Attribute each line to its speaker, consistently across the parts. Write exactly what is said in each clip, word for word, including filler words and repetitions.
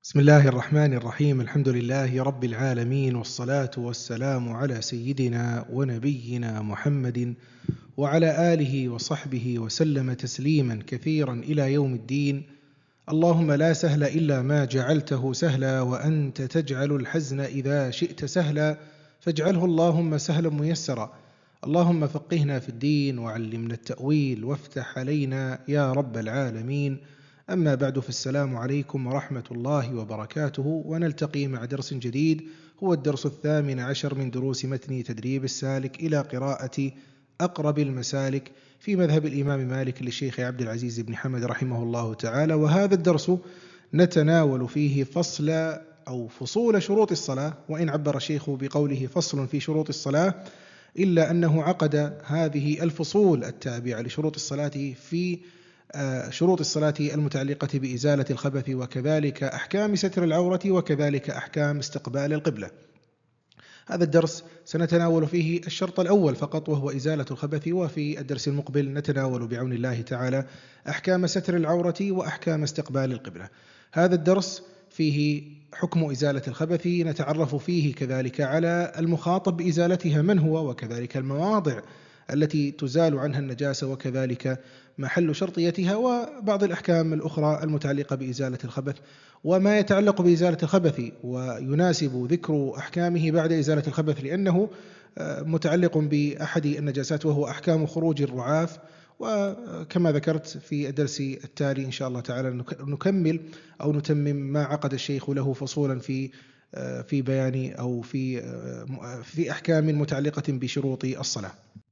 Speaker 1: بسم الله الرحمن الرحيم. الحمد لله رب العالمين، والصلاة والسلام على سيدنا ونبينا محمد وعلى آله وصحبه وسلم تسليما كثيرا إلى يوم الدين. اللهم لا سهل إلا ما جعلته سهلا، وأنت تجعل الحزن إذا شئت سهلا، فاجعله اللهم سهلا ميسرا. اللهم فقهنا في الدين وعلمنا التأويل وافتح علينا يا رب العالمين. أما بعد، فالسلام عليكم ورحمة الله وبركاته، ونلتقي مع درس جديد، هو الدرس الثامن عشر من دروس متن تدريب السالك إلى قراءة أقرب المسالك في مذهب الإمام مالك للشيخ عبد العزيز بن حمد رحمه الله تعالى. وهذا الدرس نتناول فيه فصل أو فصول شروط الصلاة، وإن عبر الشيخ بقوله فصل في شروط الصلاة، إلا أنه عقد هذه الفصول التابعة لشروط الصلاة في شروط الصلاة المتعلقة بإزالة الخبث، وكذلك أحكام ستر العورة، وكذلك أحكام استقبال القبلة. هذا الدرس سنتناول فيه الشرط الأول فقط، وهو إزالة الخبث، وفي الدرس المقبل نتناول بعون الله تعالى أحكام ستر العورة وأحكام استقبال القبلة. هذا الدرس فيه حكم إزالة الخبث، نتعرف فيه كذلك على المخاطب بإزالتها من هو، وكذلك المواضع التي تزال عنها النجاسة، وكذلك محل شرطيتها، وبعض الأحكام الأخرى المتعلقة بإزالة الخبث وما يتعلق بإزالة الخبث، ويناسب ذكر أحكامه بعد إزالة الخبث لأنه متعلق بأحد النجاسات، وهو أحكام خروج الرعاف. وكما ذكرت في الدرس التالي إن شاء الله تعالى نكمل أو نتمم ما عقد الشيخ له فصولا في في بيان أو في في أحكام متعلقة بشروط الصلاة.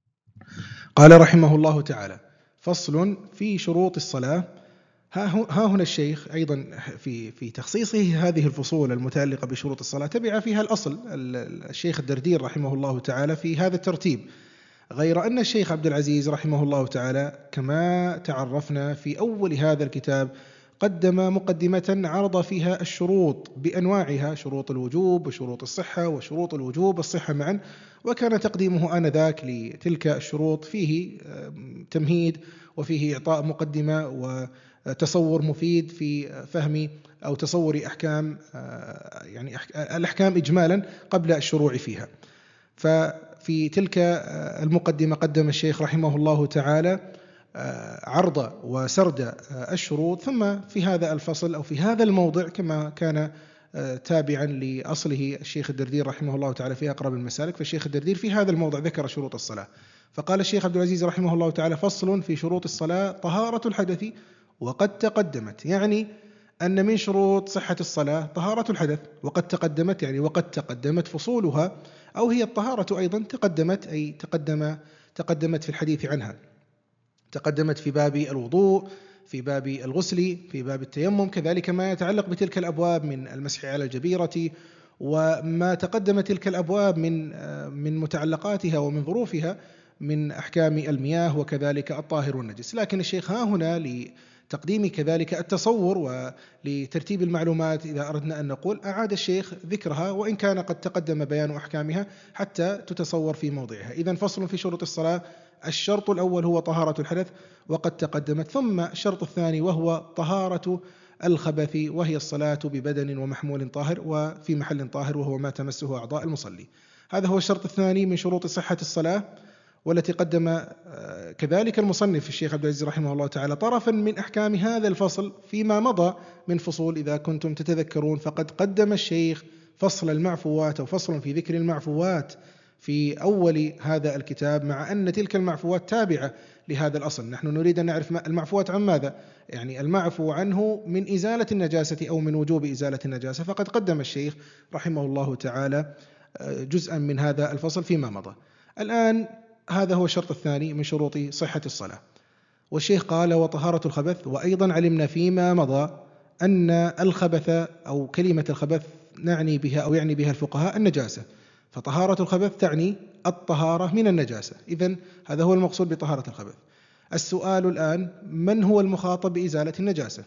Speaker 1: قال رحمه الله تعالى: فصل في شروط الصلاة. ها هنا الشيخ أيضا في في تخصيصه هذه الفصول المتعلقة بشروط الصلاة تبع فيها الأصل الشيخ الدردير رحمه الله تعالى في هذا الترتيب، غير أن الشيخ عبد العزيز رحمه الله تعالى كما تعرفنا في أول هذا الكتاب قدم مقدمة عرض فيها الشروط بأنواعها، شروط الوجوب وشروط الصحة وشروط الوجوب الصحة معا، وكان تقديمه آنذاك لتلك الشروط فيه تمهيد وفيه إعطاء مقدمة وتصور مفيد في فهم أو تصور أحكام يعني الأحكام إجمالا قبل الشروع فيها. ففي تلك المقدمة قدم الشيخ رحمه الله تعالى عرض وسرد الشروط، ثم في هذا الفصل أو في هذا الموضع كما كان تابعا لأصله الشيخ الدردير رحمه الله تعالى في أقرب المسالك، فالشيخ الدردير في هذا الموضع ذكر شروط الصلاة، فقال الشيخ عبد العزيز رحمه الله تعالى: فصل في شروط الصلاة طهارة الحدث وقد تقدمت. يعني أن من شروط صحة الصلاة طهارة الحدث، وقد تقدمت يعني وقد تقدمت فصولها، أو هي الطهارة أيضا تقدمت، أي تقدم تقدمت في الحديث عنها، تقدمت في باب الوضوء، في باب الغسل، في باب التيمم، كذلك ما يتعلق بتلك الأبواب من المسح على الجبيرة، وما تقدم تلك الأبواب من من متعلقاتها ومن ظروفها من أحكام المياه، وكذلك الطاهر والنجس. لكن الشيخ ها هنا لتقديم كذلك التصور ولترتيب المعلومات إذا أردنا أن نقول، أعاد الشيخ ذكرها وإن كان قد تقدم بيان أحكامها حتى تتصور في موضعها. إذن فصل في شروط الصلاة: الشرط الأول هو طهارة الحدث وقد تقدمت، ثم الشرط الثاني وهو طهارة الخبث، وهي الصلاة ببدن ومحمول طاهر وفي محل طاهر، وهو ما تمسه أعضاء المصلي. هذا هو الشرط الثاني من شروط صحة الصلاة، والتي قدم كذلك المصنف الشيخ عبد العزيز رحمه الله تعالى طرفا من أحكام هذا الفصل فيما مضى من فصول. إذا كنتم تتذكرون فقد قدم الشيخ فصل المعفوات أو فصل في ذكر المعفوات في أول هذا الكتاب، مع أن تلك المعفوات تابعة لهذا الأصل. نحن نريد أن نعرف المعفوات عن ماذا، يعني المعفو عنه من إزالة النجاسة أو من وجوب إزالة النجاسة، فقد قدم الشيخ رحمه الله تعالى جزءا من هذا الفصل فيما مضى. الآن هذا هو الشرط الثاني من شروط صحة الصلاة، والشيخ قال: وطهارة الخبث. وأيضا علمنا فيما مضى أن الخبث أو كلمة الخبث نعني بها أو يعني بها الفقهاء النجاسة، فطهارة الخبث تعني الطهارة من النجاسة. إذن هذا هو المقصود بطهارة الخبث. السؤال الآن: من هو المخاطب بإزالة النجاسة؟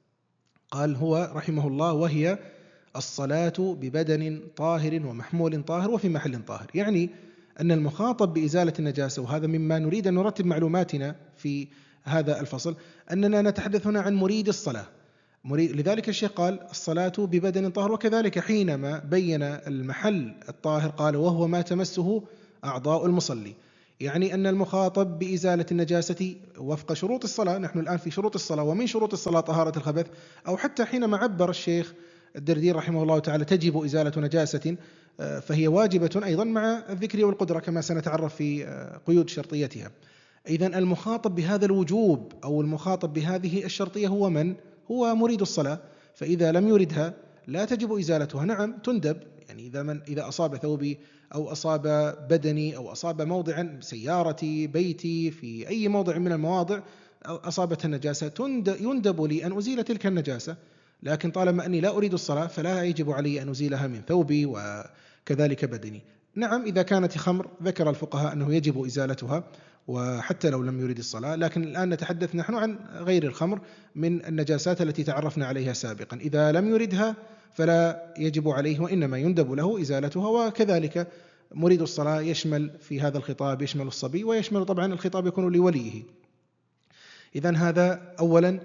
Speaker 1: قال هو رحمه الله: وهي الصلاة ببدن طاهر ومحمول طاهر وفي محل طاهر. يعني أن المخاطب بإزالة النجاسة، وهذا مما نريد أن نرتب معلوماتنا في هذا الفصل، أننا نتحدث هنا عن مريد الصلاة. لذلك الشيخ قال الصلاة ببدن طاهر، وكذلك حينما بين المحل الطاهر قال وهو ما تمسه أعضاء المصلي، يعني أن المخاطب بإزالة النجاسة وفق شروط الصلاة. نحن الآن في شروط الصلاة، ومن شروط الصلاة طهارة الخبث، أو حتى حينما عبر الشيخ الدردير رحمه الله تعالى تجب إزالة نجاسة، فهي واجبة أيضا مع الذكر والقدرة كما سنتعرف في قيود شرطيتها. إذن المخاطب بهذا الوجوب أو المخاطب بهذه الشرطية هو من؟ هو مريد الصلاة، فإذا لم يردها لا تجب إزالتها. نعم تندب، يعني إذا من إذا أصاب ثوبي أو أصاب بدني أو أصاب موضعا سيارتي بيتي في أي موضع من المواضع أصابت النجاسة يندب لي أن أزيل تلك النجاسة، لكن طالما أني لا أريد الصلاة فلا يجب علي أن أزيلها من ثوبي وكذلك بدني. نعم إذا كانت خمر ذكر الفقهاء أنه يجب إزالتها وحتى لو لم يريد الصلاة، لكن الآن نتحدث نحن عن غير الخمر من النجاسات التي تعرفنا عليها سابقا. إذا لم يردها فلا يجب عليه وإنما يندب له إزالتها. وكذلك مريد الصلاة يشمل في هذا الخطاب يشمل الصبي، ويشمل طبعا الخطاب يكون لوليه. إذن هذا أولا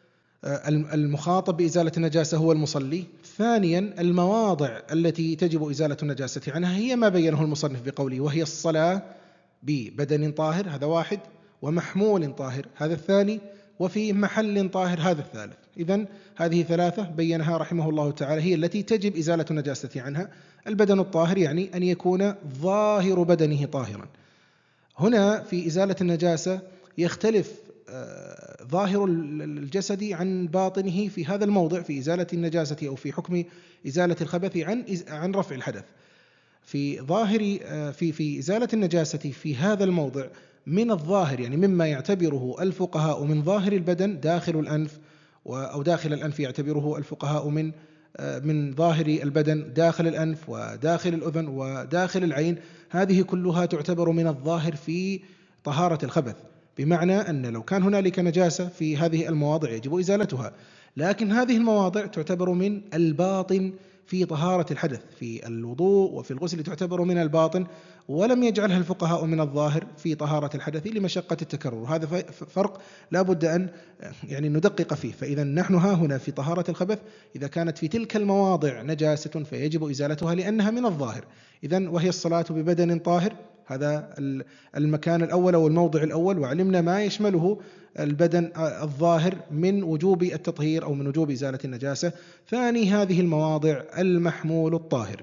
Speaker 1: المخاطب بإزالة النجاسة هو المصلي. ثانيا المواضع التي تجب إزالة النجاسة عنها هي ما بينه المصنف بقوله وهي الصلاة ببدن طاهر، هذا واحد، ومحمول طاهر هذا الثاني، وفي محل طاهر هذا الثالث. إذن هذه ثلاثة بينها رحمه الله تعالى هي التي تجب إزالة النجاسة عنها. البدن الطاهر يعني أن يكون ظاهر بدنه طاهرا. هنا في إزالة النجاسة يختلف ظاهر الجسد عن باطنه في هذا الموضع في إزالة النجاسة أو في حكم إزالة الخبث عن عن رفع الحدث. في ظاهر في في إزالة النجاسة في هذا الموضع من الظاهر، يعني مما يعتبره الفقهاء من ظاهر البدن داخل الأنف، أو داخل الأنف يعتبره الفقهاء من من ظاهر البدن داخل الأنف وداخل الأذن وداخل العين، هذه كلها تعتبر من الظاهر في طهارة الخبث، بمعنى أن لو كان هنالك نجاسة في هذه المواضع يجب إزالتها، لكن هذه المواضع تعتبر من الباطن في طهارة الحدث، في الوضوء وفي الغسل تعتبر من الباطن، ولم يجعلها الفقهاء من الظاهر في طهارة الحدث لمشقة التكرر. هذا فرق لا بد أن يعني ندقق فيه. فإذا نحن ها هنا في طهارة الخبث إذا كانت في تلك المواضع نجاسة فيجب إزالتها لأنها من الظاهر. إذن وهي الصلاة ببدن طاهر، هذا المكان الأول أو الموضع الأول، وعلمنا ما يشمله البدن الظاهر من وجوب التطهير أو من وجوب إزالة النجاسة. ثاني هذه المواضع المحمول الطاهر.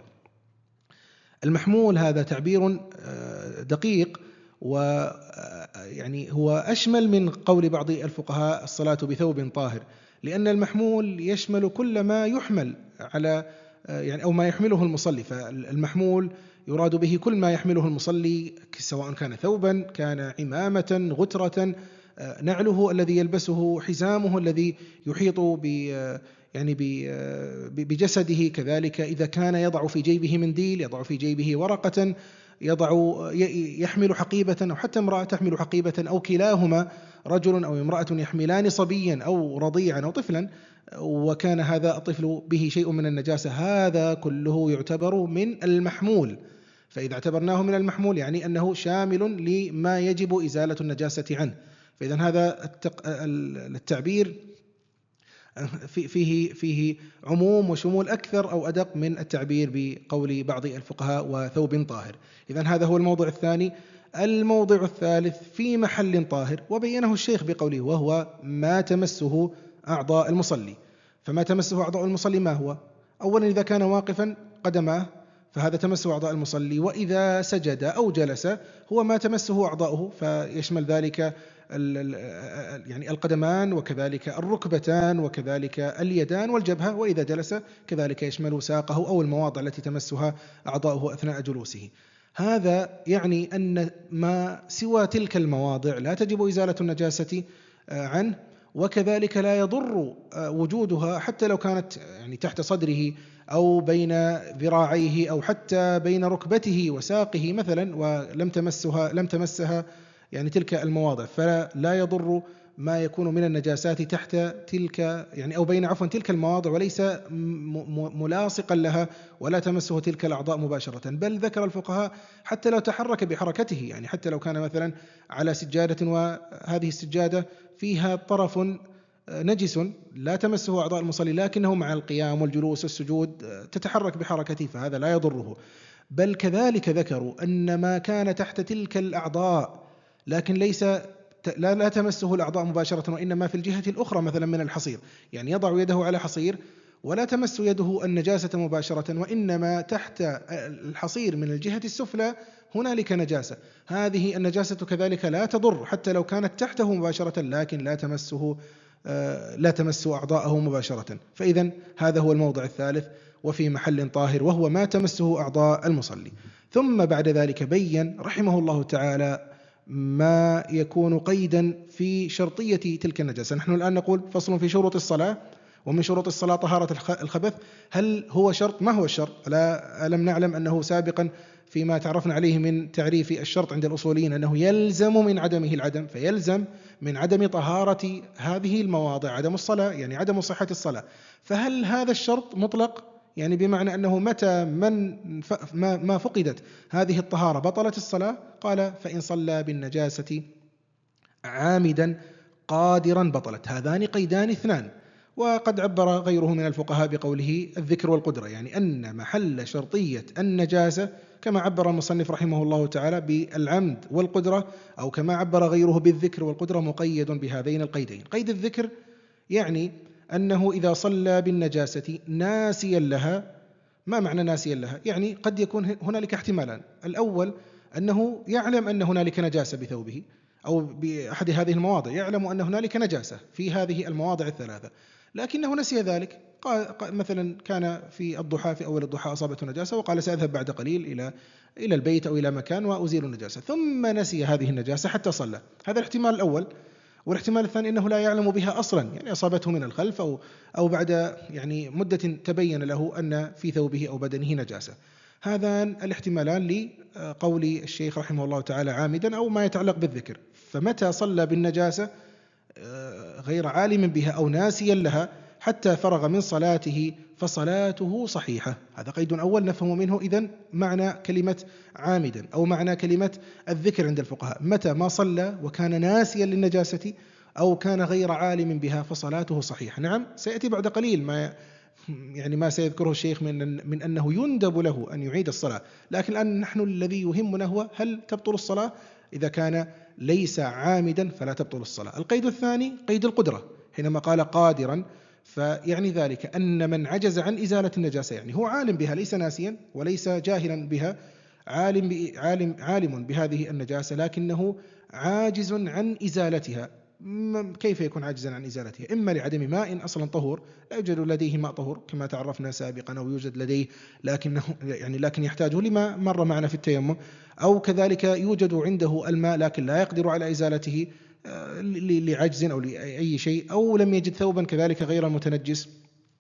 Speaker 1: المحمول هذا تعبير دقيق، ويعني هو أشمل من قول بعض الفقهاء الصلاة بثوب طاهر، لأن المحمول يشمل كل ما يحمل على يعني أو ما يحمله المصلي. فالمحمول يراد به كل ما يحمله المصلي سواء كان ثوبا، كان عمامة، غترة، نعله الذي يلبسه، حزامه الذي يحيط ب يعني بجسده، كذلك إذا كان يضع في جيبه منديل، يضع في جيبه ورقة، يضع يحمل حقيبة، أو حتى امرأة تحمل حقيبة، أو كلاهما رجل أو امرأة يحملان صبيا أو رضيعا أو طفلا، وكان هذا الطفل به شيء من النجاسة، هذا كله يعتبر من المحمول. فإذا اعتبرناه من المحمول يعني أنه شامل لما يجب إزالة النجاسة عنه. فإذا هذا التعبير فيه فيه عموم وشمول أكثر أو أدق من التعبير بقول بعض الفقهاء وثوب طاهر. إذن هذا هو الموضع الثاني. الموضع الثالث في محل طاهر، وبينه الشيخ بقوله وهو ما تمسه أعضاء المصلي. فما تمسه أعضاء المصلي ما هو؟ أولا إذا كان واقفا قدماه فهذا تمسه أعضاء المصلي، وإذا سجد أو جلس هو ما تمسه أعضاؤه، فيشمل ذلك يعني القدمان وكذلك الركبتان وكذلك اليدان والجبهة، وإذا جلس كذلك يشمل ساقه أو المواضع التي تمسها أعضاؤه أثناء جلوسه. هذا يعني أن ما سوى تلك المواضع لا تجب إزالة النجاسة عنه، وكذلك لا يضر وجودها حتى لو كانت يعني تحت صدره أو بين ذراعيه أو حتى بين ركبته وساقه مثلا، ولم تمسها لم تمسها يعني تلك المواضع، فلا يضر ما يكون من النجاسات تحت تلك يعني أو بين عفوا تلك المواضع، وليس ملاصقا لها ولا تمسه تلك الأعضاء مباشرة. بل ذكر الفقهاء حتى لو تحرك بحركته، يعني حتى لو كان مثلا على سجادة وهذه السجادة فيها طرف نجس لا تمسه أعضاء المصلي، لكنه مع القيام والجلوس والسجود تتحرك بحركته، فهذا لا يضره. بل كذلك ذكروا أن ما كان تحت تلك الأعضاء لكن ليس لا, لا تمسه الأعضاء مباشرة، وإنما في الجهة الأخرى مثلا من الحصير، يعني يضع يده على حصير ولا تمس يده النجاسة مباشرة، وإنما تحت الحصير من الجهة السفلى هنالك نجاسة، هذه النجاسة كذلك لا تضر حتى لو كانت تحته مباشرة، لكن لا تمسه لا تمس أعضاءه مباشرة. فإذا هذا هو الموضع الثالث وفي محل طاهر، وهو ما تمسه أعضاء المصلي. ثم بعد ذلك بين رحمه الله تعالى ما يكون قيدا في شرطية تلك النجاسة. نحن الآن نقول فصل في شروط الصلاة، ومن شروط الصلاة طهارة الخبث. هل هو شرط؟ ما هو الشرط؟ لا ألم نعلم أنه سابقا فيما تعرفنا عليه من تعريف الشرط عند الأصوليين أنه يلزم من عدمه العدم، فيلزم من عدم طهارة هذه المواضع عدم الصلاة، يعني عدم صحة الصلاة. فهل هذا الشرط مطلق؟ يعني بمعنى أنه متى من ما فقدت هذه الطهارة بطلت الصلاة؟ قال فإن صلى بالنجاسة عامدا قادرا بطلت. هذان قيدان اثنان، وقد عبر غيره من الفقهاء بقوله الذكر والقدرة، يعني أن محل شرطية النجاسة كما عبر المصنف رحمه الله تعالى بالعمد والقدرة، أو كما عبر غيره بالذكر والقدرة، مقيد بهذين القيدين. قيد الذكر يعني أنه إذا صلى بالنجاسة ناسيا لها. ما معنى ناسيا لها؟ يعني قد يكون هنالك احتمالان: الأول أنه يعلم أن هنالك نجاسة بثوبه أو بأحد هذه المواضع، يعلم أن هنالك نجاسة في هذه المواضع الثلاثة لكنه نسي ذلك. قال مثلا كان في الضحى في أول الضحى أصابته نجاسة وقال سأذهب بعد قليل إلى إلى البيت أو إلى مكان وأزيل النجاسة، ثم نسي هذه النجاسة حتى صلى. هذا الاحتمال الأول. والاحتمال الثاني أنه لا يعلم بها أصلا، يعني أصابته من الخلف أو أو بعد يعني مدة تبين له أن في ثوبه أو بدنه نجاسة. هذان الاحتمالان لقول الشيخ رحمه الله تعالى عامدا أو ما يتعلق بالذكر. فمتى صلى بالنجاسة غير عالم بها أو ناسيا لها حتى فرغ من صلاته فصلاته صحيحة. هذا قيد أول نفهم منه إذن معنى كلمة عامدا أو معنى كلمة الذكر عند الفقهاء: متى ما صلى وكان ناسيا للنجاسة أو كان غير عالم بها فصلاته صحيحة. نعم، سيأتي بعد قليل ما يعني ما سيذكره الشيخ من من أنه يندب له أن يعيد الصلاة، لكن الآن نحن الذي يهمنا هو هل تبطل الصلاة؟ إذا كان ليس عامدا فلا تبطل الصلاة. القيد الثاني قيد القدرة، حينما قال قادرا فيعني ذلك أن من عجز عن إزالة النجاسة، يعني هو عالم بها ليس ناسيا وليس جاهلا بها، عالم عالم عالم بهذه النجاسة لكنه عاجز عن إزالتها. كيف يكون عاجزا عن إزالتها؟ إما لعدم ماء أصلا طهور، لا يوجد لديه ماء طهور كما تعرفنا سابقا، أو يوجد لديه لكنه يعني لكن يحتاجه لما مر معنا في التيمم، أو كذلك يوجد عنده الماء لكن لا يقدر على إزالته لعجز أو لأي شيء، أو لم يجد ثوبا كذلك غير المتنجس.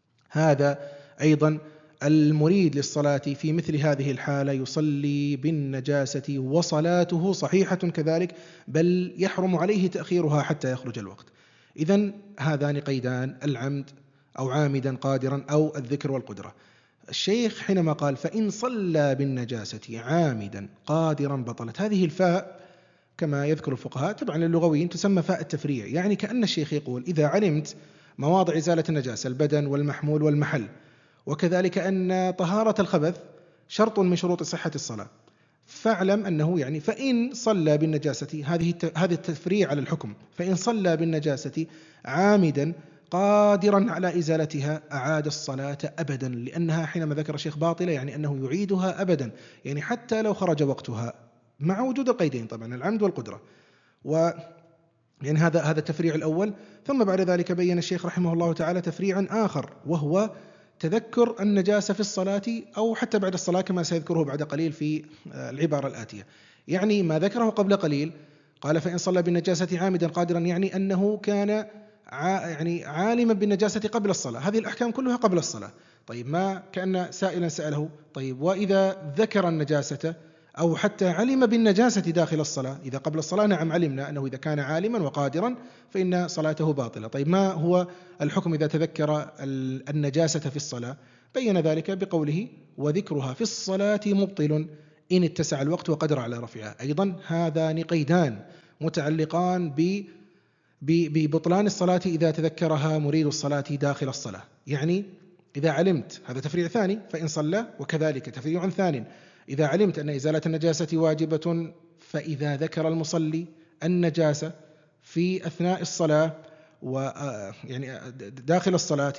Speaker 1: هذا أيضا المريد للصلاة في مثل هذه الحالة يصلي بالنجاسة وصلاته صحيحة كذلك، بل يحرم عليه تأخيرها حتى يخرج الوقت. إذن هذان قيدان: العمد أو عامدا قادرا أو الذكر والقدرة. الشيخ حينما قال فإن صلى بالنجاسة عامدا قادرا بطلت، هذه الفاء كما يذكر الفقهاء طبعا اللغويين تسمى فاء التفريع، يعني كأن الشيخ يقول إذا علمت مواضع إزالة النجاسة البدن والمحمول والمحل، وكذلك أن طهارة الخبث شرط من شروط صحة الصلاة، فاعلم أنه يعني فإن صلى بالنجاسة، هذه هذا التفريع على الحكم، فإن صلى بالنجاسة عامدا قادرا على إزالتها أعاد الصلاة أبدا، لأنها حينما ذكر الشيخ باطلة يعني أنه يعيدها أبدا، يعني حتى لو خرج وقتها مع وجود القيدين طبعا العمد والقدرة. و يعني هذا هذا التفريع الأول. ثم بعد ذلك بين الشيخ رحمه الله تعالى تفريعا آخر، وهو تذكر النجاسة في الصلاة أو حتى بعد الصلاة كما سيذكره بعد قليل في العبارة الآتية. يعني ما ذكره قبل قليل قال فإن صلى بالنجاسة عامدا قادرا، يعني أنه كان يعني عالما بالنجاسة قبل الصلاة، هذه الأحكام كلها قبل الصلاة. طيب ما كأن سائلا سأله طيب وإذا ذكر النجاسة أو حتى علم بالنجاسة داخل الصلاة، إذا قبل الصلاة نعم علمنا أنه إذا كان عالما وقادرا فإن صلاته باطلة. طيب ما هو الحكم إذا تذكر النجاسة في الصلاة؟ بين ذلك بقوله وذكرها في الصلاة مبطل إن اتسع الوقت وقدر على رفعها. أيضا هذان قيدان متعلقان ببطلان الصلاة إذا تذكرها مريد الصلاة داخل الصلاة. يعني إذا علمت، هذا تفريع ثاني، فإن صلى، وكذلك تفريع ثانٍ إذا علمت أن إزالة النجاسة واجبة، فإذا ذكر المصلي النجاسة في أثناء الصلاة ويعني داخل الصلاة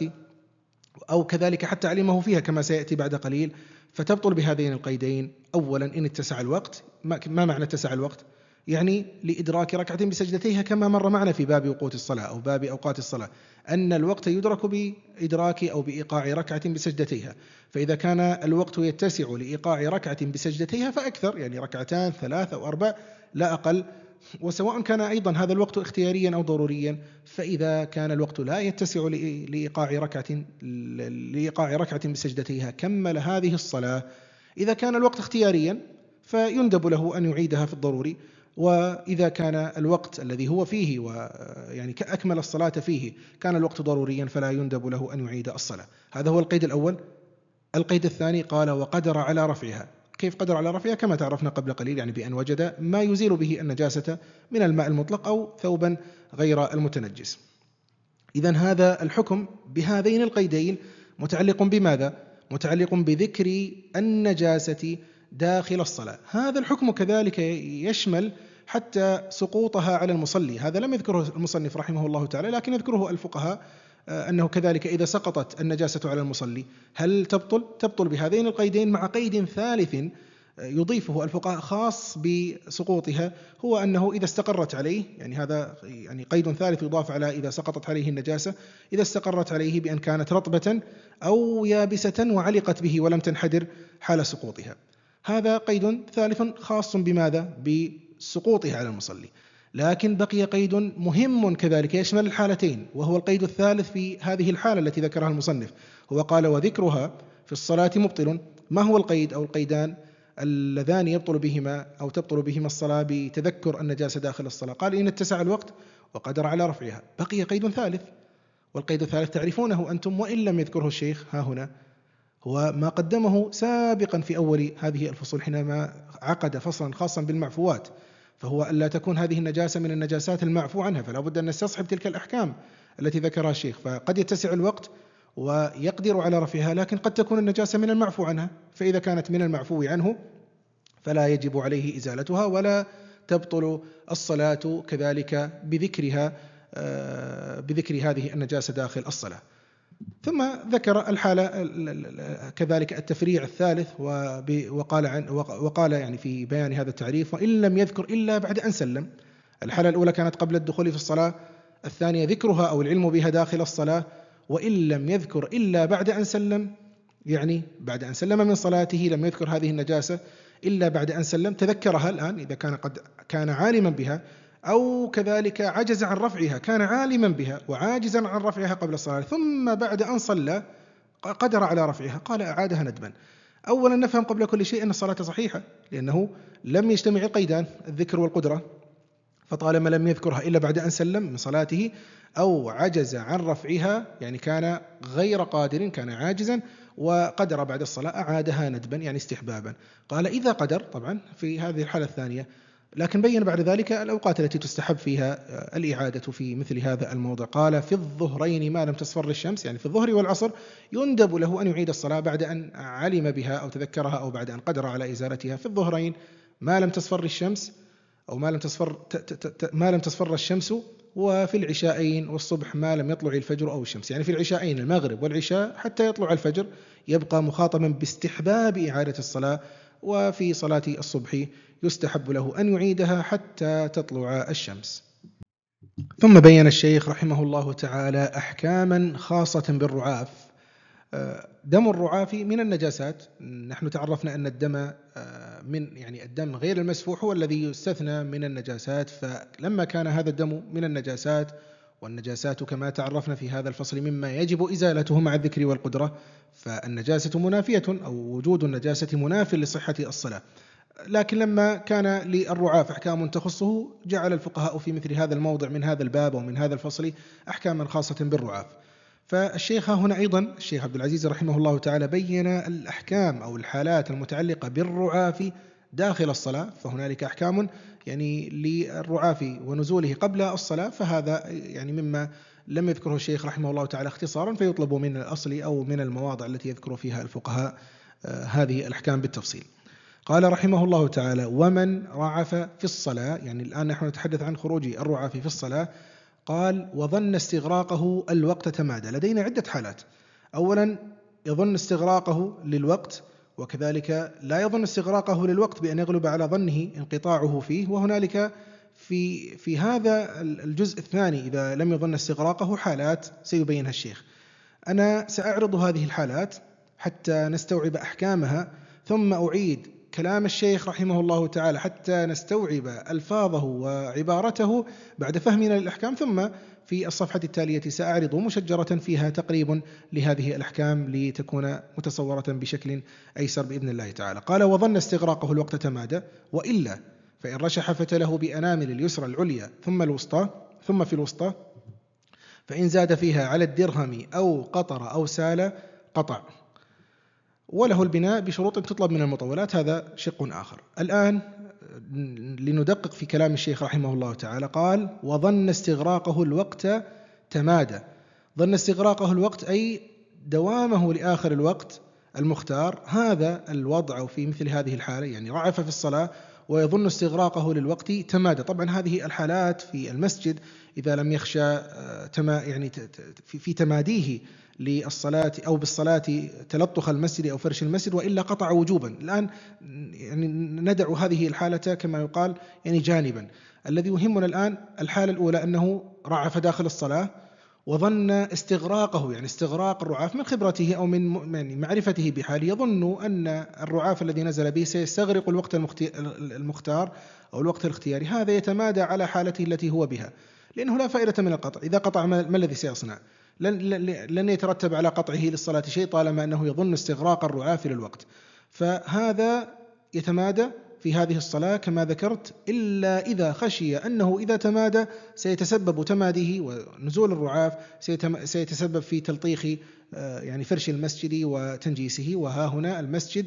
Speaker 1: أو كذلك حتى علمه فيها كما سيأتي بعد قليل، فتبطل بهذين القيدين. أولا إن اتسع الوقت. ما معنى اتسع الوقت؟ يعني لإدراك ركعة بسجدتيها كما مر معنا في باب وقوت الصلاة أو باب أوقات الصلاة، أن الوقت يدرك بإدراك أو بإيقاع ركعة بسجدتيها. فإذا كان الوقت يتسع لإيقاع ركعة بسجدتيها فأكثر، يعني ركعتان ثلاث أو أربع لا أقل، وسواء كان أيضا هذا الوقت اختياريا أو ضروريا. فإذا كان الوقت لا يتسع لإيقاع ركعة لإيقاع ركعة بسجدتيها كمل هذه الصلاة. إذا كان الوقت اختياريا فيندب له أن يعيدها في الضروري، وإذا كان الوقت الذي هو فيه ويعني أكمل الصلاة فيه كان الوقت ضروريا فلا يندب له أن يعيد الصلاة. هذا هو القيد الأول. القيد الثاني قال وقدر على رفعها. كيف قدر على رفعها؟ كما تعرفنا قبل قليل، يعني بأن وجد ما يزيل به النجاسة من الماء المطلق أو ثوبا غير المتنجس. إذن هذا الحكم بهذين القيدين متعلق بماذا؟ متعلق بذكر النجاسة داخل الصلاة. هذا الحكم كذلك يشمل حتى سقوطها على المصلي. هذا لم يذكره المصنف رحمه الله تعالى، لكن يذكره الفقهاء أنه كذلك إذا سقطت النجاسة على المصلي هل تبطل؟ تبطل بهذين القيدين مع قيد ثالث يضيفه الفقهاء خاص بسقوطها، هو أنه إذا استقرت عليه، يعني هذا يعني قيد ثالث يضاف على إذا سقطت عليه النجاسة، إذا استقرت عليه بأن كانت رطبة أو يابسة وعلقت به ولم تنحدر حال سقوطها. هذا قيد ثالث خاص بماذا؟ بسقوطها على المصلي. لكن بقي قيد مهم كذلك يشمل الحالتين، وهو القيد الثالث في هذه الحالة التي ذكرها المصنف. هو قال وذكرها في الصلاة مبطل. ما هو القيد أو القيدان اللذان يبطل بهما أو تبطل بهما الصلاة بتذكر النجاسة داخل الصلاة؟ قال إن اتسع الوقت وقدر على رفعها. بقي قيد ثالث، والقيد الثالث تعرفونه أنتم وإن لم يذكره الشيخ ها هنا، هو ما قدمه سابقا في أول هذه الفصول حينما عقد فصلا خاصا بالمعفوات، فهو ألا تكون هذه النجاسة من النجاسات المعفو عنها، فلا بد أن نستصحب تلك الأحكام التي ذكرها الشيخ. فقد يتسع الوقت ويقدر على رفعها، لكن قد تكون النجاسة من المعفو عنها، فإذا كانت من المعفو عنه فلا يجب عليه إزالتها ولا تبطل الصلاة كذلك بذكرها بذكر هذه النجاسة داخل الصلاة. ثم ذكر الحالة كذلك التفريع الثالث، وقال عن وقال يعني في بيان هذا التعريف وإن لم يذكر إلا بعد أن سلم. الحالة الأولى كانت قبل الدخول في الصلاة، الثانية ذكرها أو العلم بها داخل الصلاة. وإن لم يذكر إلا بعد أن سلم، يعني بعد أن سلم من صلاته لم يذكر هذه النجاسة إلا بعد أن سلم، تذكرها الآن إذا كان قد كان عالما بها، أو كذلك عجز عن رفعها، كان عالما بها وعاجزا عن رفعها قبل الصلاة، ثم بعد أن صلى قدر على رفعها قال أعادها ندبا. أولا نفهم قبل كل شيء أن الصلاة صحيحة، لأنه لم يجتمع القيدان الذكر والقدرة، فطالما لم يذكرها إلا بعد أن سلم من صلاته أو عجز عن رفعها، يعني كان غير قادر، كان عاجزا وقدر بعد الصلاة، أعادها ندبا يعني استحبابا. قال إذا قدر، طبعا في هذه الحالة الثانية، لكن بين بعد ذلك الأوقات التي تستحب فيها الإعادة في مثل هذا الموضع. قال في الظهرين ما لم تصفر الشمس، يعني في الظهر والعصر يندب له أن يعيد الصلاة بعد أن علم بها أو تذكرها أو بعد أن قدر على إزالتها. في الظهرين ما لم تصفر الشمس أو ما لم تصفر ما لم تصفر الشمس، وفي العشاءين والصبح ما لم يطلع الفجر أو الشمس، يعني في العشاءين المغرب والعشاء حتى يطلع الفجر يبقى مخاطبا باستحباب إعادة الصلاة، وفي صلاة الصبح يستحب له أن يعيدها حتى تطلع الشمس. ثم بين الشيخ رحمه الله تعالى أحكاما خاصة بالرعاف. دم الرعاف من النجاسات. نحن تعرفنا أن الدم من يعني الدم غير المسفوح هو الذي يستثنى من النجاسات، فلما كان هذا الدم من النجاسات، والنجاسات كما تعرفنا في هذا الفصل مما يجب إزالته مع الذكر والقدرة، فالنجاسة منافية أو وجود النجاسة مناف لصحة الصلاة. لكن لما كان للرعاف أحكام تخصه جعل الفقهاء في مثل هذا الموضع من هذا الباب ومن هذا الفصل أحكاما خاصة بالرعاف. فالشيخ هنا أيضا الشيخ عبد العزيز رحمه الله تعالى بين الأحكام أو الحالات المتعلقة بالرعاف داخل الصلاة، فهنالك أحكام يعني للرعاف ونزوله قبل الصلاة، فهذا يعني مما لم يذكره الشيخ رحمه الله تعالى اختصارا، فيطلب من الأصل أو من المواضع التي يذكر فيها الفقهاء هذه الأحكام بالتفصيل. قال رحمه الله تعالى: ومن رعف في الصلاة، يعني الآن نحن نتحدث عن خروج الرعاف في الصلاة. قال: وظن استغراقه الوقت تمادى. لدينا عدة حالات. أولا يظن استغراقه للوقت، وكذلك لا يظن استغراقه للوقت بأن يغلب على ظنه انقطاعه فيه، وهنالك في في هذا الجزء الثاني إذا لم يظن استغراقه حالات سيبينها الشيخ. أنا سأعرض هذه الحالات حتى نستوعب أحكامها، ثم أعيد كلام الشيخ رحمه الله تعالى حتى نستوعب ألفاظه وعبارته بعد فهمنا للأحكام، ثم في الصفحة التالية سأعرض مشجرة فيها تقريب لهذه الأحكام لتكون متصورة بشكل أيسر بإذن الله تعالى. قال: وظن استغراقه الوقت تمادى، وإلا فإن رشح فتله بأنامل اليسرى العليا ثم الوسطى ثم في الوسطى، فإن زاد فيها على الدرهم أو قطر أو سال قطع، وله البناء بشروط تطلب من المطولات. هذا شق آخر. الآن لندقق في كلام الشيخ رحمه الله تعالى. قال: وظن استغراقه الوقت تمادى. ظن استغراقه الوقت أي دوامه لآخر الوقت المختار. هذا الوضع في مثل هذه الحالة، يعني رعف في الصلاة ويظن استغراقه للوقت تمادى. طبعا هذه الحالات في المسجد إذا لم يخشى تما يعني في تماديه للصلاة أو بالصلاة تلطخ المسجد أو فرش المسجد، وإلا قطع وجوبا. الآن يعني ندع هذه الحالة كما يقال يعني جانبا. الذي يهمنا الآن الحالة الأولى أنه رعف داخل الصلاة وظن استغراقه، يعني استغراق الرعاف من خبرته أو من معرفته بحاله، يظن أن الرعاف الذي نزل به سيستغرق الوقت المختار أو الوقت الاختياري. هذا يتمادى على حالته التي هو بها، لأنه لا فائدة من القطع. إذا قطع ما الذي سيصنع؟ لن, لن يترتب على قطعه للصلاة شيء طالما أنه يظن استغراق الرعاف للوقت. فهذا يتمادى في هذه الصلاة كما ذكرت، إلا إذا خشي أنه إذا تمادى سيتسبب تماديه ونزول الرعاف سيتسبب في تلطيخ يعني فرش المسجد وتنجيسه. وها هنا المسجد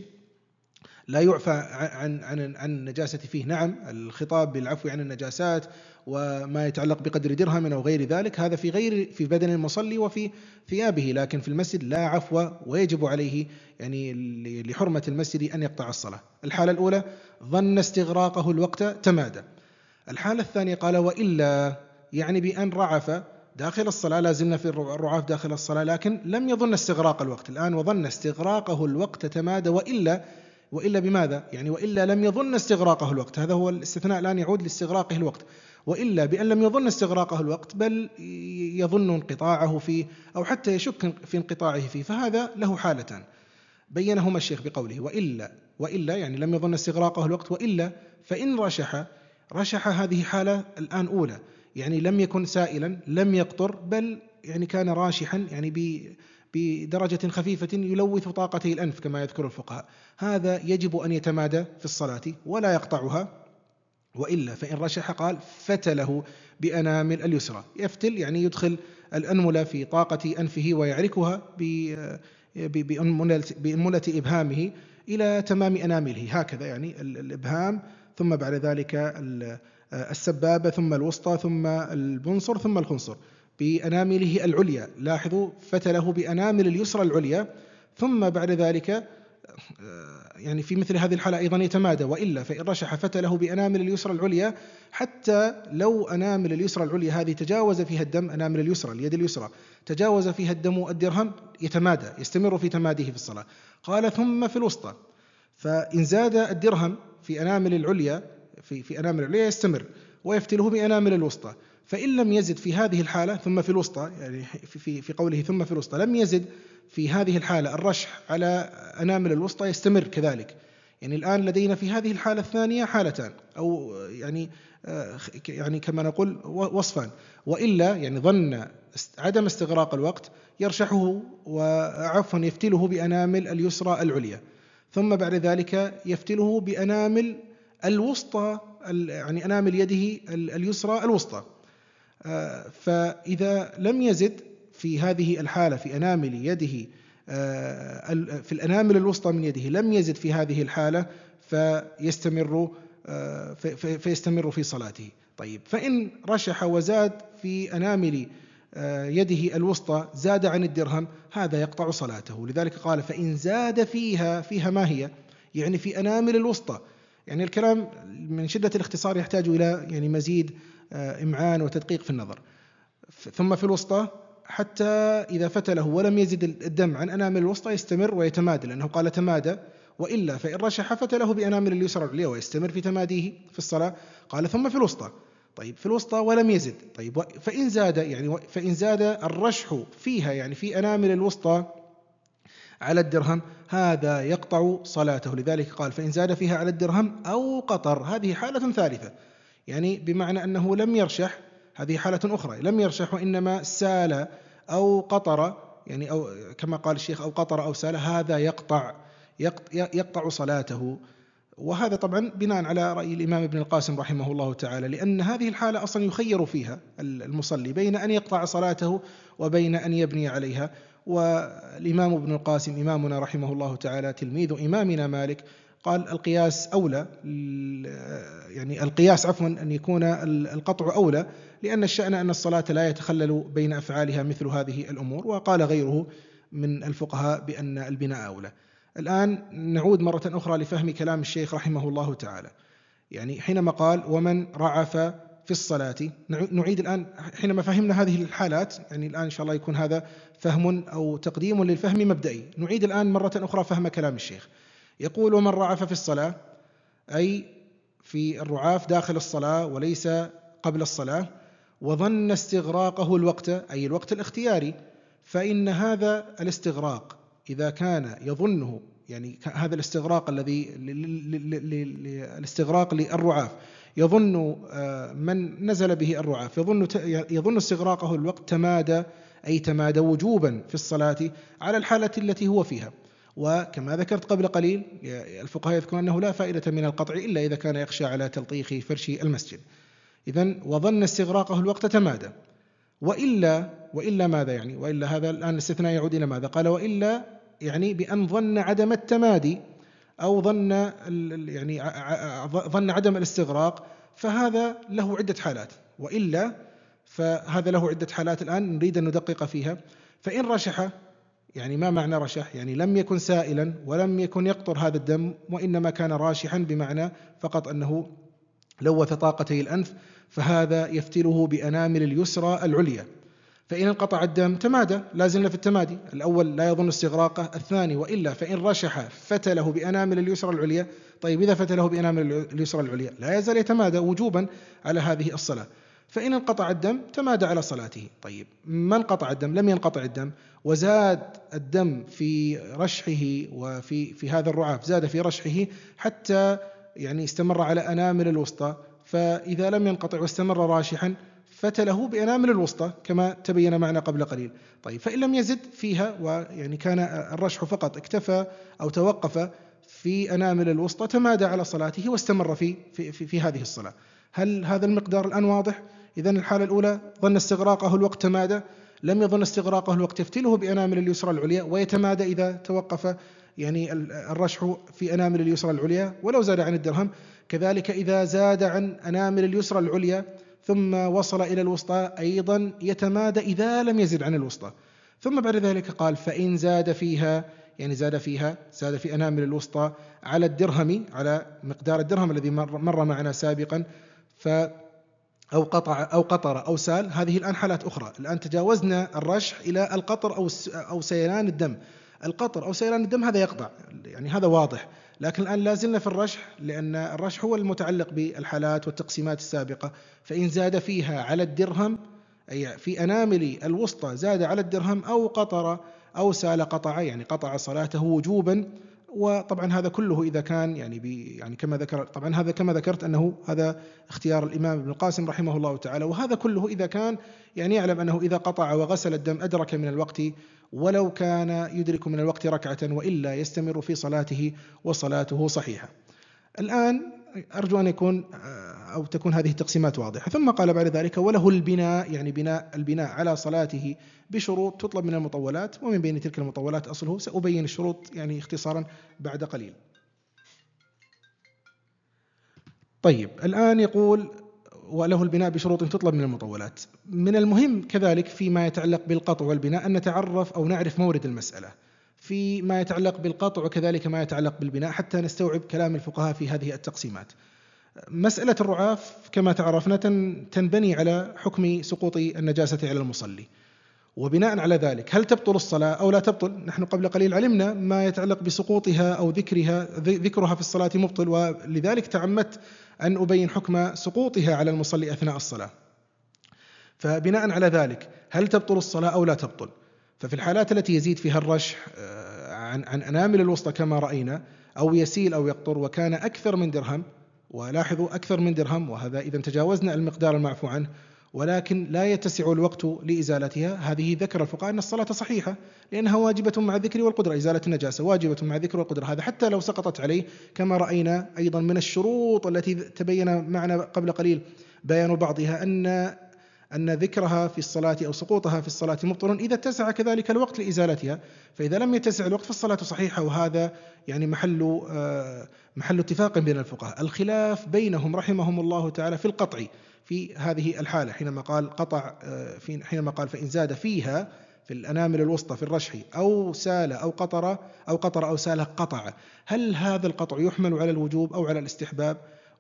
Speaker 1: لا يعفى عن عن عن النجاسة فيه. نعم، الخطاب بالعفو عن النجاسات وما يتعلق بقدر درهم أو غير ذلك هذا في غير في بدن المصلي وفي ثيابه، لكن في المسجد لا عفو، ويجب عليه يعني لحرمة المسجد أن يقطع الصلاة. الحالة الأولى ظن استغراقه الوقت تمادى. الحالة الثانية قال: وإلا، يعني بأن رعف داخل الصلاة، لازلنا في الرعاف داخل الصلاة لكن لم يظن استغراق الوقت. الآن وظن استغراقه الوقت تمادى، وإلا وإلا بماذا؟ يعني وإلا لم يظن استغراقه الوقت. هذا هو الاستثناء الآن يعود لاستغراقه الوقت. وإلا بأن لم يظن استغراقه الوقت بل يظن انقطاعه فيه أو حتى يشك في انقطاعه فيه، فهذا له حالتان بينهما الشيخ بقوله: وإلا وإلا يعني لم يظن استغراقه الوقت، وإلا فإن رشح. رشح هذه حالة الآن أولى، يعني لم يكن سائلا، لم يقطر، بل يعني كان راشحا، يعني ب بدرجة خفيفة يلوث طاقته الأنف كما يذكر الفقهاء. هذا يجب أن يتمادى في الصلاة ولا يقطعها. وإلا فإن رشح قال: فتله بأنامل اليسرى. يفتل يعني يدخل الأنملة في طاقة أنفه ويعركها بأنملة إبهامه إلى تمام أنامله، هكذا يعني الإبهام، ثم بعد ذلك السبابة، ثم الوسطى، ثم البنصر، ثم الخنصر بأنامله العليا. لاحظوا: فتله بأنامل اليسرى العليا. ثم بعد ذلك يعني في مثل هذه الحالة أيضا يتمادى. وإلا فإن رشح فتله بأنامل اليسرى العليا، حتى لو أنامل اليسرى العليا هذه تجاوز فيها الدم، أنامل اليسرى اليد اليسرى تجاوز فيها الدم الدرهم، يتمادى، يستمر في تماديه في الصلاة. قال: ثم في الوسطى، فإن زاد الدرهم في أنامل العليا في في أنامل العليا يستمر ويفتله بأنامل الوسطى. فإن لم يزد في هذه الحالة ثم في الوسطى، يعني في في في قوله ثم في الوسطى، لم يزد في هذه الحالة الرشح على أنامل الوسطى، يستمر كذلك. يعني الآن لدينا في هذه الحالة الثانية حالتان، أو يعني يعني كما نقول وصفان. وإلا يعني ظن عدم استغراق الوقت، يرشحه وعفوا يفتله بأنامل اليسرى العليا، ثم بعد ذلك يفتله بأنامل الوسطى، يعني أنامل يده اليسرى الوسطى. فإذا لم يزد في هذه الحالة في أنامل يده، في الأنامل الوسطى من يده، لم يزد في هذه الحالة، فيستمر فيستمر في صلاته. طيب فإن رشح وزاد في أنامل يده الوسطى زاد عن الدرهم، هذا يقطع صلاته. لذلك قال فإن زاد فيها، فيها ما هي؟ يعني في أنامل الوسطى. يعني الكلام من شدة الاختصار يحتاج إلى يعني مزيد إمعان وتدقيق في النظر. ثم في الوسطى حتى إذا فتله ولم يزد الدم عن أنامل الوسطى يستمر ويتمادى، لأنه قال تمادى، وإلا فإن رشح فتله بأنامل اليسرى العليا ويستمر في تماديه في الصلاة. قال ثم في الوسطى. طيب في الوسطى ولم يزد. طيب فإن زاد، يعني فإن زاد الرشح فيها، يعني في أنامل الوسطى على الدرهم، هذا يقطع صلاته. لذلك قال فإن زاد فيها على الدرهم أو قطر، هذه حالة ثالثة، يعني بمعنى أنه لم يرشح، هذه حالة أخرى، لم يرشح وإنما سال أو قطر، يعني أو كما قال الشيخ أو قطر أو سال، هذا يقطع يقطع صلاته. وهذا طبعا بناء على رأي الإمام ابن القاسم رحمه الله تعالى، لأن هذه الحالة أصلا يخير فيها المصلي بين أن يقطع صلاته وبين أن يبني عليها. والإمام ابن القاسم إمامنا رحمه الله تعالى تلميذ إمامنا مالك قال القياس أولى، يعني القياس عفوا أن يكون القطع أولى، لأن الشأن أن الصلاة لا يتخلل بين أفعالها مثل هذه الأمور. وقال غيره من الفقهاء بأن البناء أولى. الآن نعود مرة أخرى لفهم كلام الشيخ رحمه الله تعالى، يعني حينما قال ومن رعف في الصلاة، نعيد الآن حينما فهمنا هذه الحالات، يعني الآن إن شاء الله يكون هذا فهم أو تقديم للفهم مبدئي. نعيد الآن مرة أخرى فهم كلام الشيخ. يقول ومن رعف في الصلاة، أي في الرعاف داخل الصلاة وليس قبل الصلاة، وظن استغراقه الوقت، أي الوقت الاختياري، فإن هذا الاستغراق إذا كان يظنه، يعني هذا الاستغراق الذي الاستغراق للرعاف يظن من نزل به الرعاف يظن يظن استغراقه الوقت تمادى، أي تمادى وجوبا في الصلاة على الحالة التي هو فيها. وكما ذكرت قبل قليل الفقهاء يذكرون أنه لا فائدة من القطع إلا إذا كان يخشى على تلطيخ فرش المسجد. إذن وظن استغراقه الوقت تمادى، وإلا وإلا ماذا يعني؟ وإلا هذا الآن الاستثناء يعود إلى ماذا؟ قال وإلا يعني بأن ظن عدم التمادي أو ظن يعني ظن عدم الاستغراق، فهذا له عدة حالات. وإلا فهذا له عدة حالات الآن نريد أن ندقق فيها. فإن رشح، يعني ما معنى رشح؟ يعني لم يكن سائلا ولم يكن يقطر هذا الدم، وإنما كان راشحا بمعنى فقط أنه لوث طاقتي الأنف، فهذا يفتله بأنامل اليسرى العليا. فإن انقطع الدم تمادى، لازلنا في التمادي، الأول لا يظن استغراقه، الثاني وإلا فإن رشح فتله بأنامل اليسرى العليا. طيب إذا فتله بأنامل اليسرى العليا لا يزال يتمادى وجوبا على هذه الصلاة. فإن انقطع الدم تمادى على صلاته. طيب ما انقطع الدم، لم ينقطع الدم وزاد الدم في رشحه وفي في هذا الرعاف، زاد في رشحه حتى يعني استمر على أنامل الوسطى، فإذا لم ينقطع واستمر راشحا فتله بأنامل الوسطى كما تبين معنا قبل قليل. طيب فإن لم يزد فيها، ويعني كان الرشح فقط اكتفى أو توقف في أنامل الوسطى، تمادى على صلاته واستمر في, في, في, في هذه الصلاة. هل هذا المقدار الآن واضح؟ إذن الحالة الأولى ظن استغراقه الوقت تمادى، لم يظن استغراقه الوقت يفتله بأنامل اليسرى العليا ويتمادى إذا توقف يعني الرشح في أنامل اليسرى العليا ولو زاد عن الدرهم. كذلك إذا زاد عن أنامل اليسرى العليا ثم وصل إلى الوسطى أيضا يتمادى إذا لم يزد عن الوسطى. ثم بعد ذلك قال فإن زاد فيها، يعني زاد فيها زاد في أنامل الوسطى على الدرهم، على مقدار الدرهم الذي مر, مر معنا سابقا، ف أو قطع أو قطر أو سال. هذه الآن حالات أخرى. الآن تجاوزنا الرشح إلى القطر أو أو سيلان الدم. القطر أو سيلان الدم هذا يقطع، يعني هذا واضح. لكن الآن لازلنا في الرشح، لأن الرشح هو المتعلق بالحالات والتقسيمات السابقة. فإن زاد فيها على الدرهم، أي في أنامل الوسطى زاد على الدرهم، أو قطر أو سال قطع، يعني قطع صلاته وجوبا. وطبعا هذا كله إذا كان يعني بي يعني كما ذكر، طبعا هذا كما ذكرت أنه هذا اختيار الإمام ابن القاسم رحمه الله تعالى، وهذا كله إذا كان يعني يعلم أنه إذا قطع وغسل الدم أدرك من الوقت ولو كان يدرك من الوقت ركعة، وإلا يستمر في صلاته وصلاته صحيحة. الآن أرجو أن يكون أو تكون هذه التقسيمات واضحة. ثم قال بعد ذلك وله البناء، يعني بناء البناء على صلاته بشروط تطلب من المطولات، ومن بين تلك المطولات أصله. سأبين الشروط يعني اختصارا بعد قليل. طيب الآن يقول وله البناء بشروط تطلب من المطولات. من المهم كذلك فيما يتعلق بالقطع والبناء أن نتعرف أو نعرف مورد المسألة فيما يتعلق بالقطع وكذلك ما يتعلق بالبناء حتى نستوعب كلام الفقهاء في هذه التقسيمات. مسألة الرعاف كما تعرفنا تنبني على حكم سقوط النجاسة على المصلي، وبناء على ذلك هل تبطل الصلاة أو لا تبطل؟ نحن قبل قليل علمنا ما يتعلق بسقوطها أو ذكرها ذكرها في الصلاة مبطل، ولذلك تعمدت أن أبين حكم سقوطها على المصلي أثناء الصلاة. فبناء على ذلك هل تبطل الصلاة أو لا تبطل؟ ففي الحالات التي يزيد فيها الرشح عن عن أنامل الوسطى كما رأينا، أو يسيل أو يقطر وكان أكثر من درهم، ولاحظوا أكثر من درهم، وهذا إذا تجاوزنا المقدار المعفو عنه ولكن لا يتسع الوقت لإزالتها، هذه ذكر الفقهاء أن الصلاة صحيحة لأنها واجبة مع الذكر والقدرة. إزالة النجاسة واجبة مع الذكر والقدرة، هذا حتى لو سقطت عليه كما رأينا. أيضا من الشروط التي تبين معنا قبل قليل بيان بعضها أن أن ذكرها في الصلاة أو سقوطها في الصلاة مبطل إذا اتسع كذلك الوقت لإزالتها، فإذا لم يتسع الوقت فالصلاة صحيحة، وهذا يعني محل محل اتفاق بين الفقهاء. الخلاف بينهم رحمهم الله تعالى في القطع في هذه الحالة، حينما قال قطع في حينما قال فإن زاد فيها في الأنامل الوسطى في الرشح أو سال أو قطر أو قطر أو سال قطع، هل هذا القطع يحمل على الوجوب أو على الاستحباب؟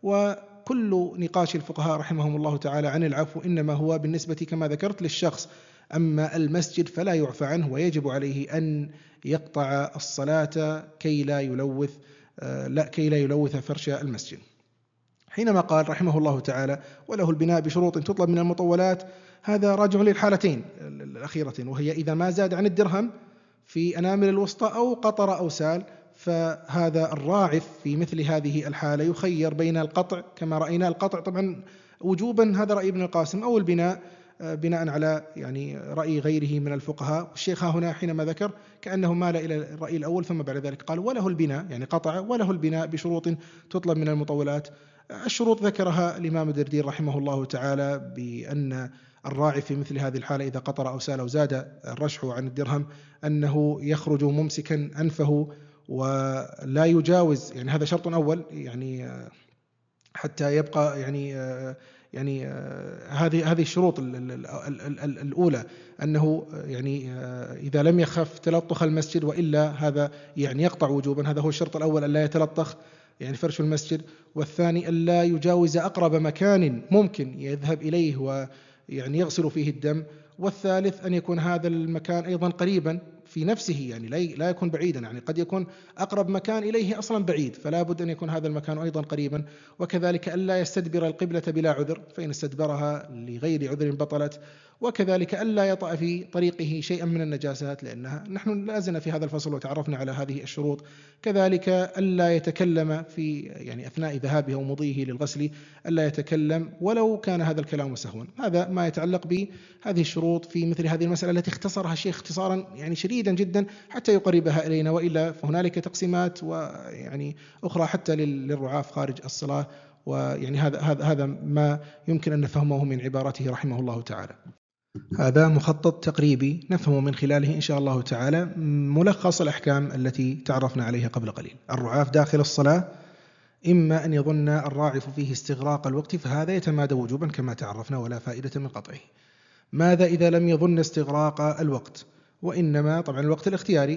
Speaker 1: وكل نقاش الفقهاء رحمهم الله تعالى عن العفو إنما هو بالنسبة كما ذكرت للشخص، أما المسجد فلا يعفى عنه ويجب عليه أن يقطع الصلاة كي لا يلوث لا كي لا يلوث فرش المسجد. حينما قال رحمه الله تعالى وله البناء بشروط تطلب من المطولات، هذا راجع للحالتين الأخيرتين، وهي إذا ما زاد عن الدرهم في أنامل الوسطى أو قطر أو سال، فهذا الراعف في مثل هذه الحالة يخير بين القطع كما رأينا، القطع طبعا وجوبا هذا رأي ابن القاسم، أو البناء بناء على يعني رأي غيره من الفقهاء. والشيخ هنا حينما ذكر كأنه مال إلى الرأي الأول، ثم بعد ذلك قال وله البناء يعني قطع وله البناء بشروط تطلب من المطولات. الشروط ذكرها الإمام الدردير رحمه الله تعالى بأن الراعي في مثل هذه الحالة إذا قطر أو سال أو زاد الرشح عن الدرهم أنه يخرج ممسكا أنفه ولا يجاوز، يعني هذا شرط أول، يعني حتى يبقى يعني يعني هذه هذه الشروط الأولى أنه يعني إذا لم يخف تلطخ المسجد وإلا هذا يعني يقطع وجوبا، هذا هو الشرط الأول أن لا يتلطخ يعني فرش المسجد. والثاني أن لا يجاوز أقرب مكان ممكن يذهب إليه ويعني يغسل فيه الدم. والثالث أن يكون هذا المكان أيضا قريبا في نفسه، يعني لا يكون بعيدا، يعني قد يكون أقرب مكان إليه أصلا بعيد، فلا بد أن يكون هذا المكان أيضا قريبا. وكذلك ألا يستدبر القبلة بلا عذر، فإن استدبرها لغير عذر بطلت. وكذلك ألا يطأ في طريقه شيئا من النجاسات، لأنها نحن لازلنا في هذا الفصل وتعرفنا على هذه الشروط. كذلك ألا يتكلم في يعني أثناء ذهابه ومضيه للغسل، ألا يتكلم ولو كان هذا الكلام سهوا. هذا ما يتعلق بهذه الشروط في مثل هذه المسألة التي اختصرها الشيخ اختصارا يعني شديدا جدا حتى يقربها إلينا، وإلا فهنالك تقسيمات ويعني أخرى حتى للرعاف خارج الصلاة، ويعني هذا هذا هذا ما يمكن أن نفهمه من عبارته رحمه الله تعالى. هذا مخطط تقريبي نفهم من خلاله إن شاء الله تعالى ملخص الأحكام التي تعرفنا عليها قبل قليل. الرعاف داخل الصلاة إما أن يظن الراعف فيه استغراق الوقت، فهذا يتمادى وجوبا كما تعرفنا ولا فائدة من قطعه. ماذا إذا لم يظن استغراق الوقت، وإنما طبعا الوقت الاختياري،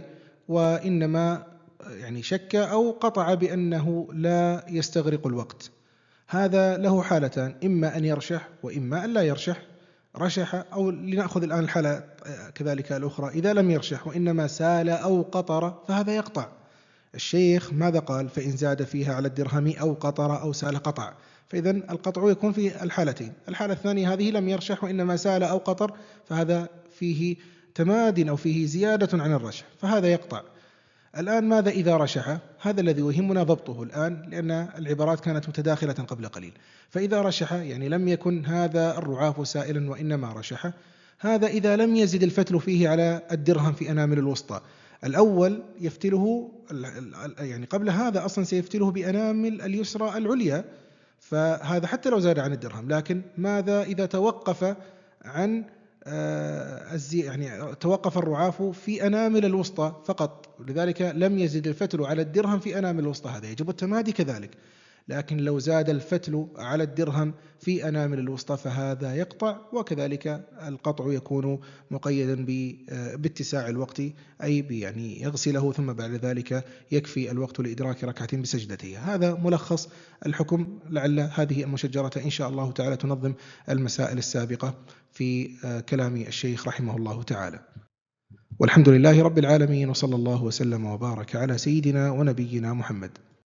Speaker 1: وإنما يعني شك أو قطع بأنه لا يستغرق الوقت، هذا له حالتان، إما أن يرشح وإما أن لا يرشح. رشح أو لنأخذ الآن الحالة كذلك الأخرى، إذا لم يرشح وإنما سال أو قطر فهذا يقطع. الشيخ ماذا قال؟ فإن زاد فيها على الدرهم أو قطر أو سال قطع، فإذا القطع يكون في الحالتين. الحالة الثانية هذه لم يرشح وإنما سال أو قطر، فهذا فيه تماد أو فيه زيادة عن الرشح، فهذا يقطع. الآن ماذا إذا رشح؟ هذا الذي يهمنا ضبطه الآن، لأن العبارات كانت متداخلة قبل قليل. فإذا رشح يعني لم يكن هذا الرعاف سائلا وإنما رشح، هذا إذا لم يزد الفتل فيه على الدرهم في أنامل الوسطى. الأول يفتله يعني قبل هذا أصلا سيفتله بأنامل اليسرى العليا، فهذا حتى لو زاد عن الدرهم. لكن ماذا إذا توقف عن يعني توقف الرعاف في أنامل الوسطى فقط، لذلك لم يزد الفتل على الدرهم في أنامل الوسطى، هذا يجب التمادي كذلك. لكن لو زاد الفتل على الدرهم في أنامل الوسطى فهذا يقطع، وكذلك القطع يكون مقيدا باتساع الوقت، أي يعني يغسله ثم بعد ذلك يكفي الوقت لإدراك ركعة بسجدته. هذا ملخص الحكم، لعل هذه المشجرة إن شاء الله تعالى تنظم المسائل السابقة في كلام الشيخ رحمه الله تعالى. والحمد لله رب العالمين، وصلى الله وسلم وبارك على سيدنا ونبينا محمد.